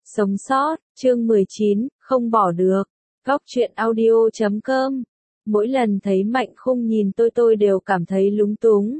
Sống sót, chương 19, không bỏ được. Góc truyện audio.com. Mỗi lần thấy Mạnh Khung nhìn tôi đều cảm thấy lúng túng.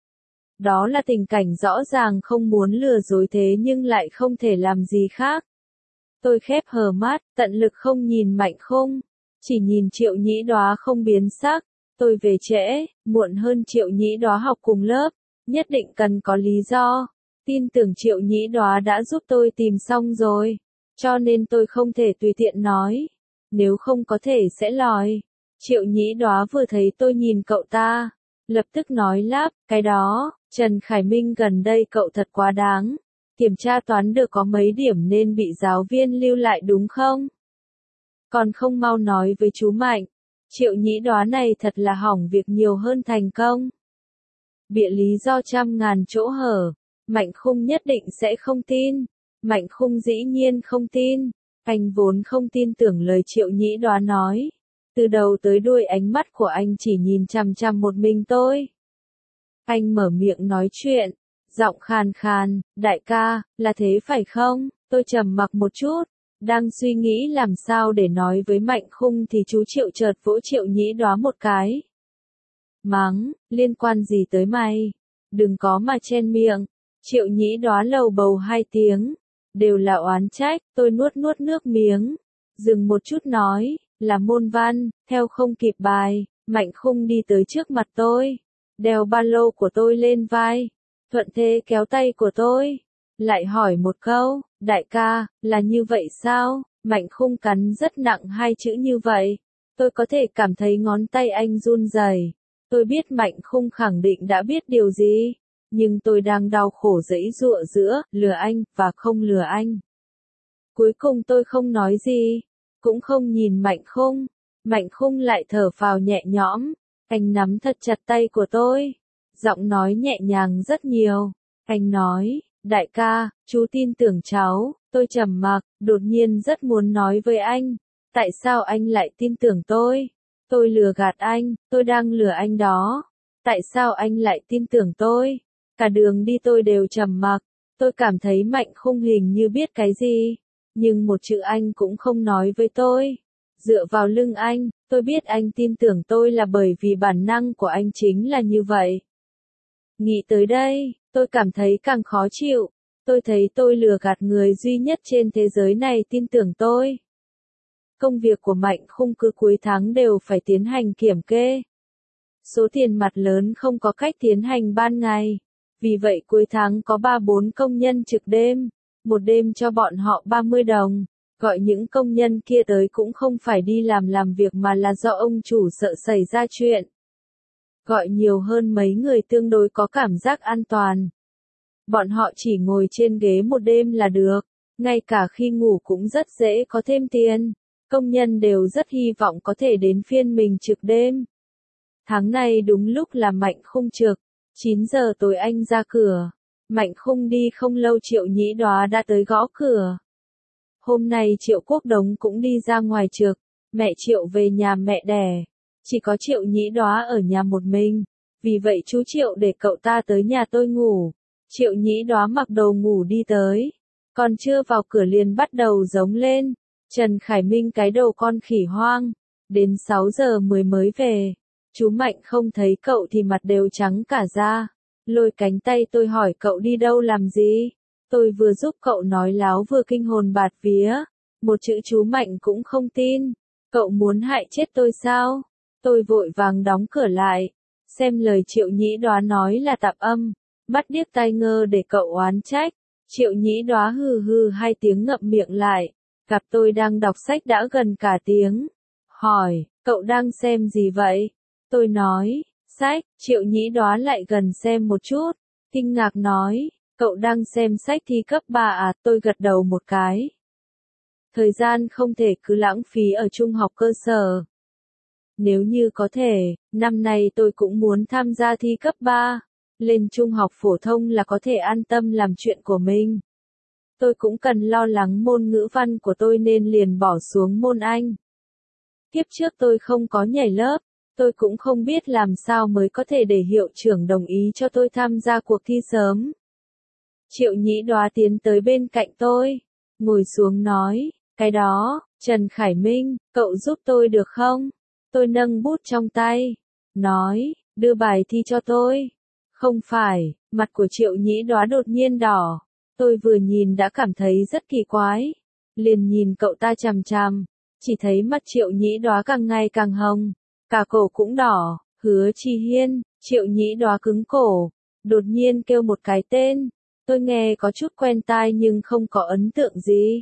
Đó là tình cảnh rõ ràng không muốn lừa dối thế nhưng lại không thể làm gì khác. Tôi khép hờ mắt, tận lực không nhìn Mạnh Khung, chỉ nhìn Triệu Nhĩ Đóa không biến sắc. Tôi về trễ, muộn hơn Triệu Nhĩ Đóa học cùng lớp, nhất định cần có lý do. Tin tưởng Triệu Nhĩ Đóa đã giúp tôi tìm xong rồi, cho nên tôi không thể tùy tiện nói, nếu không có thể sẽ lòi. Triệu Nhĩ Đóa vừa thấy tôi nhìn cậu ta, lập tức nói lắp, cái đó, Trần Khải Minh gần đây cậu thật quá đáng, kiểm tra toán được có mấy điểm nên bị giáo viên lưu lại đúng không? Còn không mau nói với chú Mạnh. Triệu Nhĩ Đóa này thật là hỏng việc nhiều hơn thành công. Bịa lý do trăm ngàn chỗ hở, Mạnh Khung nhất định sẽ không tin. Mạnh Khung dĩ nhiên không tin, anh vốn không tin tưởng lời Triệu Nhĩ Đóa nói. Từ đầu tới đuôi ánh mắt của anh chỉ nhìn chằm chằm một mình tôi. Anh mở miệng nói chuyện, giọng khàn khàn, đại ca, là thế phải không? Tôi trầm mặc một chút, đang suy nghĩ làm sao để nói với Mạnh Khung thì chú Triệu chợt vỗ Triệu Nhĩ Đóa một cái. Mắng, liên quan gì tới mày? Đừng có mà chen miệng. Triệu Nhĩ Đóa lầu bầu hai tiếng, đều là oán trách. Tôi nuốt nước miếng, dừng một chút nói, là môn văn, theo không kịp bài. Mạnh Khung đi tới trước mặt tôi, đeo ba lô của tôi lên vai, thuận thế kéo tay của tôi, lại hỏi một câu, đại ca, là như vậy sao? Mạnh Khung cắn rất nặng hai chữ như vậy. Tôi có thể cảm thấy ngón tay anh run rẩy. Tôi biết Mạnh Khung khẳng định đã biết điều gì, nhưng tôi đang đau khổ giãy giụa giữa lừa anh và không lừa anh. Cuối cùng tôi không nói gì, cũng không nhìn Mạnh Khung. Mạnh Khung lại thở phào nhẹ nhõm, anh nắm thật chặt tay của tôi, giọng nói nhẹ nhàng rất nhiều. Anh nói, đại ca, chú tin tưởng cháu. Tôi trầm mặc, đột nhiên rất muốn nói với anh, tại sao anh lại tin tưởng tôi? Tôi lừa gạt anh, tôi đang lừa anh đó. Tại sao anh lại tin tưởng tôi? Cả đường đi tôi đều trầm mặc. Tôi cảm thấy Mạnh Khung hình như biết cái gì, nhưng một chữ anh cũng không nói với tôi. Dựa vào lưng anh, tôi biết anh tin tưởng tôi là bởi vì bản năng của anh chính là như vậy. Nghĩ tới đây, tôi cảm thấy càng khó chịu. Tôi thấy tôi lừa gạt người duy nhất trên thế giới này tin tưởng tôi. Công việc của Mạnh Khung cứ cuối tháng đều phải tiến hành kiểm kê. Số tiền mặt lớn không có cách tiến hành ban ngày. Vì vậy cuối tháng có 3-4 công nhân trực đêm. Một đêm cho bọn họ 30 đồng. Gọi những công nhân kia tới cũng không phải đi làm việc mà là do ông chủ sợ xảy ra chuyện. Gọi nhiều hơn mấy người tương đối có cảm giác an toàn. Bọn họ chỉ ngồi trên ghế một đêm là được. Ngay cả khi ngủ cũng rất dễ có thêm tiền. Công nhân đều rất hy vọng có thể đến phiên mình trực đêm. Tháng này đúng lúc là Mạnh Khung trực. 9 giờ tối anh ra cửa. Mạnh Khung đi không lâu Triệu Nhĩ Đóa đã tới gõ cửa. Hôm nay Triệu Quốc Đống cũng đi ra ngoài trực. Mẹ Triệu về nhà mẹ đẻ. Chỉ có Triệu Nhĩ Đóa ở nhà một mình. Vì vậy chú Triệu để cậu ta tới nhà tôi ngủ. Triệu Nhĩ Đóa mặc đồ ngủ đi tới. Còn chưa vào cửa liền bắt đầu giống lên. Trần Khải Minh cái đầu con khỉ hoang. Đến 6 giờ mới về. Chú Mạnh không thấy cậu thì mặt đều trắng cả da. Lôi cánh tay tôi hỏi cậu đi đâu làm gì. Tôi vừa giúp cậu nói láo vừa kinh hồn bạt vía. Một chữ chú Mạnh cũng không tin. Cậu muốn hại chết tôi sao? Tôi vội vàng đóng cửa lại. Xem lời Triệu Nhĩ Đóa nói là tạp âm. Mắt điếc tai ngơ để cậu oán trách. Triệu Nhĩ Đóa hừ hừ hai tiếng ngậm miệng lại. Gặp tôi đang đọc sách đã gần cả tiếng. Hỏi, cậu đang xem gì vậy? Tôi nói, sách. Triệu Nhĩ Đóa lại gần xem một chút. Kinh ngạc nói, cậu đang xem sách thi cấp 3 à? Tôi gật đầu một cái. Thời gian không thể cứ lãng phí ở trung học cơ sở. Nếu như có thể, năm nay tôi cũng muốn tham gia thi cấp 3. Lên trung học phổ thông là có thể an tâm làm chuyện của mình. Tôi cũng cần lo lắng môn ngữ văn của tôi nên liền bỏ xuống môn Anh. Kiếp trước tôi không có nhảy lớp, tôi cũng không biết làm sao mới có thể để hiệu trưởng đồng ý cho tôi tham gia cuộc thi sớm. Triệu Nhĩ Đóa tiến tới bên cạnh tôi. ngồi xuống nói, cái đó, Trần Khải Minh, cậu giúp tôi được không? Tôi nâng bút trong tay, nói, đưa bài thi cho tôi. Không phải, mặt của Triệu Nhĩ Đóa đột nhiên đỏ. Tôi vừa nhìn đã cảm thấy rất kỳ quái. Liền nhìn cậu ta chằm chằm, chỉ thấy mặt Triệu Nhĩ Đóa càng ngày càng hồng, cả cổ cũng đỏ. Hứa Chi Hiên. Triệu Nhĩ Đóa cứng cổ, đột nhiên kêu một cái tên. Tôi nghe có chút quen tai nhưng không có ấn tượng gì.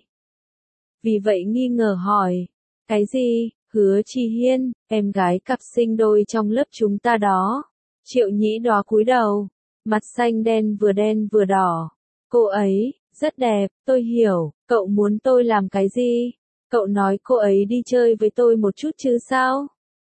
Vì vậy nghi ngờ hỏi, cái gì? Hứa Chi Hiên, em gái cặp sinh đôi trong lớp chúng ta đó. Triệu Nhĩ Đóa cúi đầu, mặt xanh đen vừa đỏ. Cô ấy, rất đẹp, tôi hiểu, cậu muốn tôi làm cái gì? Cậu nói cô ấy đi chơi với tôi một chút chứ sao?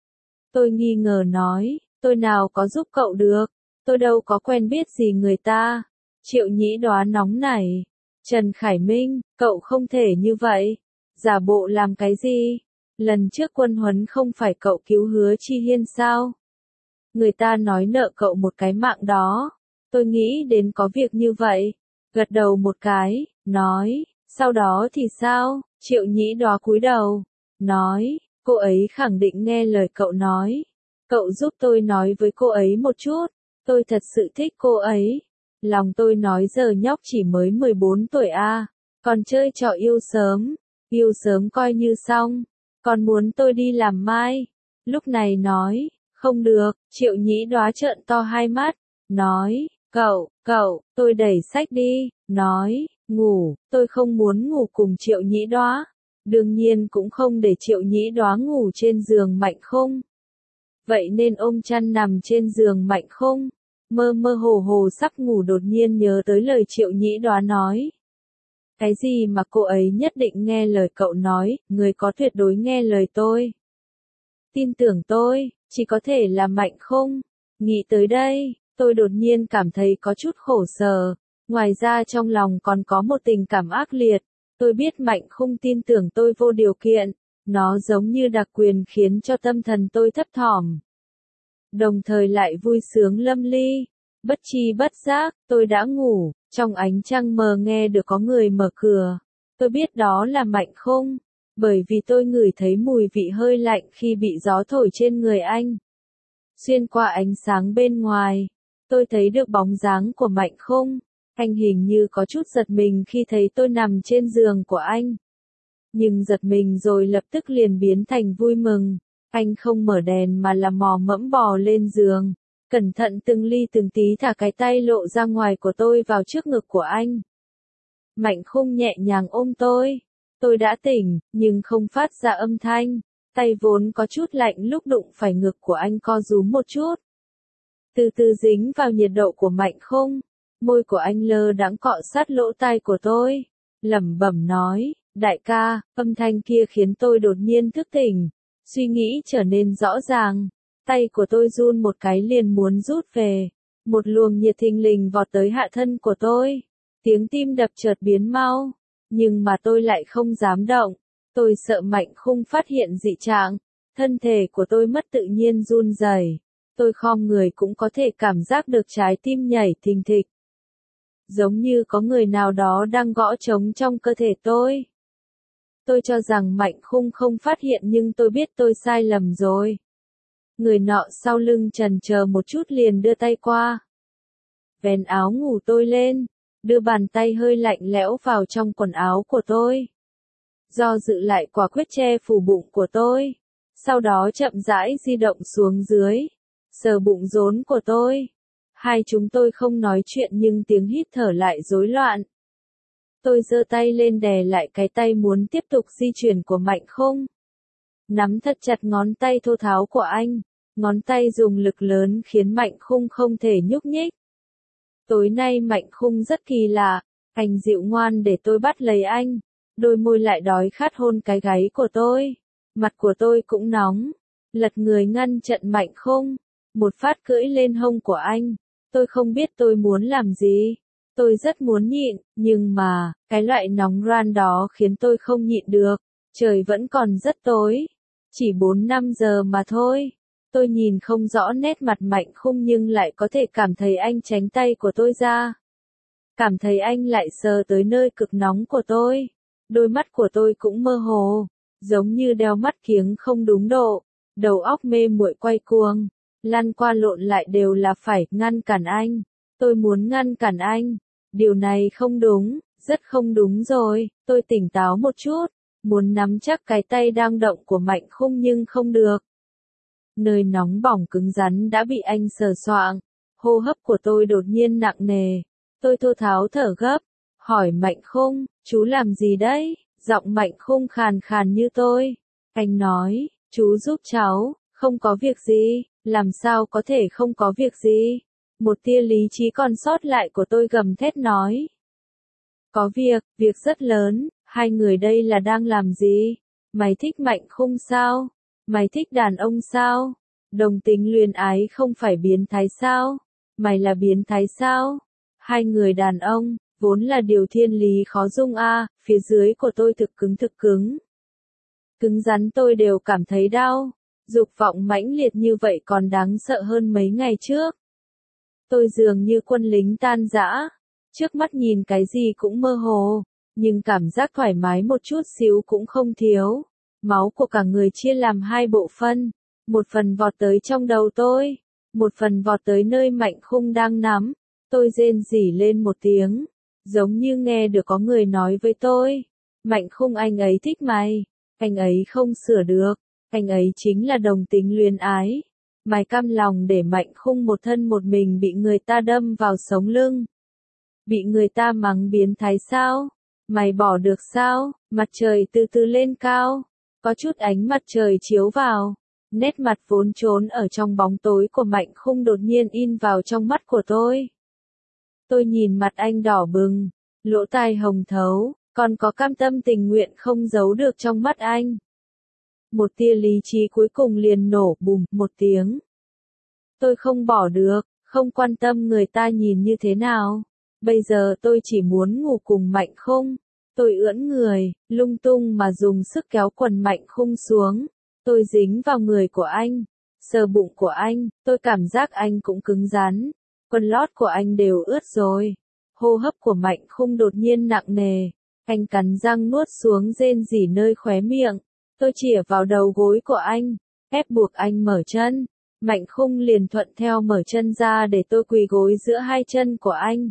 Tôi nghi ngờ nói, tôi nào có giúp cậu được, tôi đâu có quen biết gì người ta. Triệu Nhĩ Đóa nóng nảy, Trần Khải Minh, cậu không thể như vậy, giả bộ làm cái gì? Lần trước quân huấn không phải cậu cứu Hứa Chi Hiên sao? Người ta nói nợ cậu một cái mạng đó. Tôi nghĩ đến có việc như vậy. Gật đầu một cái, nói, sau đó thì sao? Triệu Nhĩ Đóa cúi đầu, nói, cô ấy khẳng định nghe lời cậu nói. Cậu giúp tôi nói với cô ấy một chút. Tôi thật sự thích cô ấy. Lòng tôi nói giờ nhóc chỉ mới 14 tuổi a, còn chơi trò yêu sớm. Yêu sớm coi như xong. Còn muốn tôi đi làm mai. Lúc này nói, không được. Triệu Nhĩ Đóa trợn to hai mắt, nói, cậu, tôi đẩy sách đi, nói, ngủ, tôi không muốn ngủ cùng Triệu Nhĩ Đóa. Đương nhiên cũng không để Triệu Nhĩ Đóa ngủ trên giường Mạnh Khung. Vậy nên ôm chăn nằm trên giường Mạnh Khung, mơ mơ hồ hồ sắp ngủ đột nhiên nhớ tới lời Triệu Nhĩ Đóa nói. Cái gì mà cô ấy nhất định nghe lời cậu nói, người có tuyệt đối nghe lời tôi. Tin tưởng tôi, chỉ có thể là Mạnh Khung. Nghĩ tới đây, tôi đột nhiên cảm thấy có chút khổ sở. Ngoài ra trong lòng còn có một tình cảm ác liệt. Tôi biết Mạnh Khung tin tưởng tôi vô điều kiện. Nó giống như đặc quyền khiến cho tâm thần tôi thấp thỏm. Đồng thời lại vui sướng lâm ly. Bất tri bất giác, tôi đã ngủ. Trong ánh trăng mờ nghe được có người mở cửa. Tôi biết đó là Mạnh Khung. Bởi vì tôi ngửi thấy mùi vị hơi lạnh khi bị gió thổi trên người anh. Xuyên qua ánh sáng bên ngoài, tôi thấy được bóng dáng của Mạnh Khung. Anh hình như có chút giật mình khi thấy tôi nằm trên giường của anh. Nhưng giật mình rồi lập tức liền biến thành vui mừng. Anh không mở đèn mà là mò mẫm bò lên giường. Cẩn thận từng ly từng tí thả cái tay lộ ra ngoài của tôi vào trước ngực của anh. Mạnh Khung nhẹ nhàng ôm tôi. Tôi đã tỉnh, nhưng không phát ra âm thanh. Tay vốn có chút lạnh lúc đụng phải ngực của anh co rúm một chút. Từ từ dính vào nhiệt độ của Mạnh Khung. Môi của anh lơ đãng cọ sát lỗ tai của tôi. Lẩm bẩm nói, đại ca, âm thanh kia khiến tôi đột nhiên thức tỉnh. Suy nghĩ trở nên rõ ràng. Tay của tôi run một cái liền muốn rút về. Một luồng nhiệt thình lình vọt tới hạ thân của tôi. Tiếng tim đập chợt biến mau. Nhưng mà tôi lại không dám động. Tôi sợ Mạnh Khung phát hiện dị trạng. Thân thể của tôi mất tự nhiên run rẩy. Tôi khom người cũng có thể cảm giác được trái tim nhảy thình thịch. Giống như có người nào đó đang gõ trống trong cơ thể tôi. Tôi cho rằng Mạnh Khung không phát hiện nhưng tôi biết tôi sai lầm rồi. Người nọ sau lưng chần chờ một chút liền đưa tay qua. Vén áo ngủ tôi lên, đưa bàn tay hơi lạnh lẽo vào trong quần áo của tôi. Do dự lại quả quyết che phủ bụng của tôi. Sau đó chậm rãi di động xuống dưới. Sờ bụng rốn của tôi. Hai chúng tôi không nói chuyện nhưng tiếng hít thở lại rối loạn. Tôi giơ tay lên đè lại cái tay muốn tiếp tục di chuyển của Mạnh Khung. Nắm thật chặt ngón tay thô tháo của anh. Ngón tay dùng lực lớn khiến Mạnh Khung không thể nhúc nhích. Tối nay Mạnh Khung rất kỳ lạ. Anh dịu ngoan để tôi bắt lấy anh. Đôi môi lại đói khát hôn cái gáy của tôi. Mặt của tôi cũng nóng. Lật người ngăn chặn Mạnh Khung. Một phát cưỡi lên hông của anh. Tôi không biết tôi muốn làm gì. Tôi rất muốn nhịn, nhưng mà, cái loại nóng ran đó khiến tôi không nhịn được. Trời vẫn còn rất tối. Chỉ 4-5 giờ mà thôi. Tôi nhìn không rõ nét mặt Mạnh Khung nhưng lại có thể cảm thấy anh tránh tay của tôi ra. Cảm thấy anh lại sờ tới nơi cực nóng của tôi. Đôi mắt của tôi cũng mơ hồ, giống như đeo mắt kiếng không đúng độ, đầu óc mê muội quay cuồng, lăn qua lộn lại đều là phải ngăn cản anh. Tôi muốn ngăn cản anh. Điều này không đúng, rất không đúng rồi. Tôi tỉnh táo một chút, muốn nắm chắc cái tay đang động của Mạnh Khung nhưng không được. Nơi nóng bỏng cứng rắn đã bị anh sờ soạng, hô hấp của tôi đột nhiên nặng nề. Tôi thô tháo thở gấp, hỏi Mạnh Khung, chú làm gì đấy? Giọng Mạnh Khung khàn khàn như tôi. Anh nói, chú giúp cháu, không có việc gì, làm sao có thể không có việc gì? Một tia lý trí còn sót lại của tôi gầm thét nói. Có việc, việc rất lớn, hai người đây là đang làm gì? Mày thích Mạnh Khung sao? Mày thích đàn ông sao? Đồng tính luyến ái không phải biến thái sao? Mày là biến thái sao? Hai người đàn ông, vốn là điều thiên lý khó dung phía dưới của tôi thực cứng. Cứng rắn tôi đều cảm thấy đau. Dục vọng mãnh liệt như vậy còn đáng sợ hơn mấy ngày trước. Tôi dường như quân lính tan rã. Trước mắt nhìn cái gì cũng mơ hồ, nhưng cảm giác thoải mái một chút xíu cũng không thiếu. Máu của cả người chia làm hai bộ phân. Một phần vọt tới trong đầu tôi, một phần vọt tới nơi Mạnh Khung đang nắm. Tôi rên rỉ lên một tiếng, giống như nghe được có người nói với tôi. Mạnh Khung, anh ấy thích mày, anh ấy không sửa được, anh ấy chính là đồng tính luyến ái. Mày cam lòng để Mạnh Khung một thân một mình bị người ta đâm vào sống lưng, bị người ta mắng biến thái sao? Mày bỏ được sao? Mặt trời từ từ lên cao, có chút ánh mặt trời chiếu vào. Nét mặt vốn trốn ở trong bóng tối của Mạnh Khung đột nhiên in vào trong mắt của tôi. Tôi nhìn mặt anh đỏ bừng, lỗ tai hồng thấu, còn có cam tâm tình nguyện không giấu được trong mắt anh. Một tia lý trí cuối cùng liền nổ bùm một tiếng. Tôi không bỏ được, không quan tâm người ta nhìn như thế nào. Bây giờ tôi chỉ muốn ngủ cùng Mạnh Khung. Tôi ưỡn người, lung tung mà dùng sức kéo quần Mạnh Khung xuống. Tôi dính vào người của anh, sờ bụng của anh, tôi cảm giác anh cũng cứng rắn. Quần lót của anh đều ướt rồi. Hô hấp của Mạnh Khung đột nhiên nặng nề. Anh cắn răng nuốt xuống rên rỉ nơi khóe miệng. Tôi chĩa vào đầu gối của anh, ép buộc anh mở chân. Mạnh Khung liền thuận theo mở chân ra để tôi quỳ gối giữa hai chân của anh.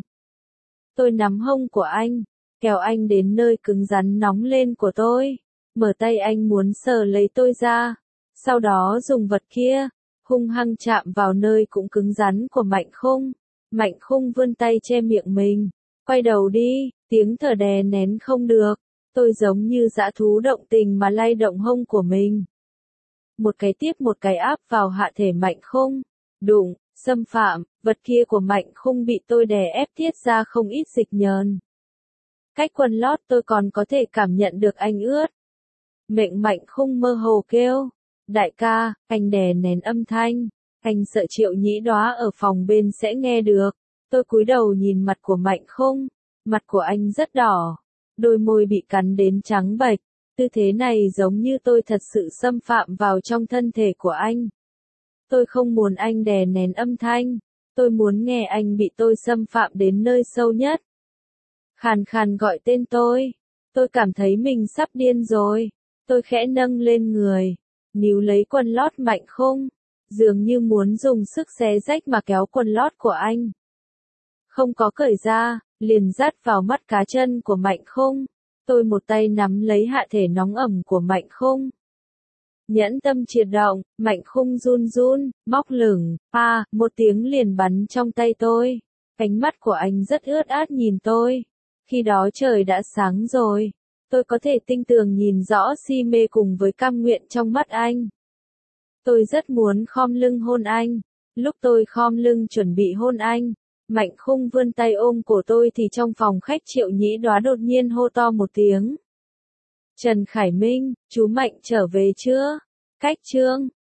Tôi nắm hông của anh, kéo anh đến nơi cứng rắn nóng lên của tôi. Mở tay anh muốn sờ lấy tôi ra. Sau đó dùng vật kia, hung hăng chạm vào nơi cũng cứng rắn của Mạnh Khung. Mạnh Khung vươn tay che miệng mình. Quay đầu đi, tiếng thở đè nén không được. Tôi giống như dã thú động tình mà lay động hông của mình. Một cái tiếp một cái áp vào hạ thể Mạnh Khung. Đụng, xâm phạm, vật kia của Mạnh Khung bị tôi đè ép tiết ra không ít dịch nhờn. Cách quần lót tôi còn có thể cảm nhận được anh ướt. Miệng Mạnh Khung mơ hồ kêu. Đại ca, anh đè nén âm thanh. Anh sợ Triệu Nhĩ Đóa ở phòng bên sẽ nghe được. Tôi cúi đầu nhìn mặt của Mạnh Khung. Mặt của anh rất đỏ. Đôi môi bị cắn đến trắng bệch. Tư thế này giống như tôi thật sự xâm phạm vào trong thân thể của anh. Tôi không muốn anh đè nén âm thanh. Tôi muốn nghe anh bị tôi xâm phạm đến nơi sâu nhất. Khàn khàn gọi tên tôi. Tôi cảm thấy mình sắp điên rồi. Tôi khẽ nâng lên người, níu lấy quần lót Mạnh Khung, dường như muốn dùng sức xé rách mà kéo quần lót của anh. Không có cởi ra, liền dắt vào mắt cá chân của Mạnh Khung. Tôi một tay nắm lấy hạ thể nóng ẩm của Mạnh Khung. Nhẫn tâm triệt động, Mạnh Khung run run, móc lửng, một tiếng liền bắn trong tay tôi. Ánh mắt của anh rất ướt át nhìn tôi. Khi đó trời đã sáng rồi. Tôi có thể tinh tường nhìn rõ si mê cùng với cam nguyện trong mắt anh. Tôi rất muốn khom lưng hôn anh. Lúc tôi khom lưng chuẩn bị hôn anh, Mạnh Khung vươn tay ôm cổ tôi thì trong phòng khách Triệu Nhĩ Đóa đột nhiên hô to một tiếng. Trần Khải Minh, chú Mạnh trở về chưa? Cách chương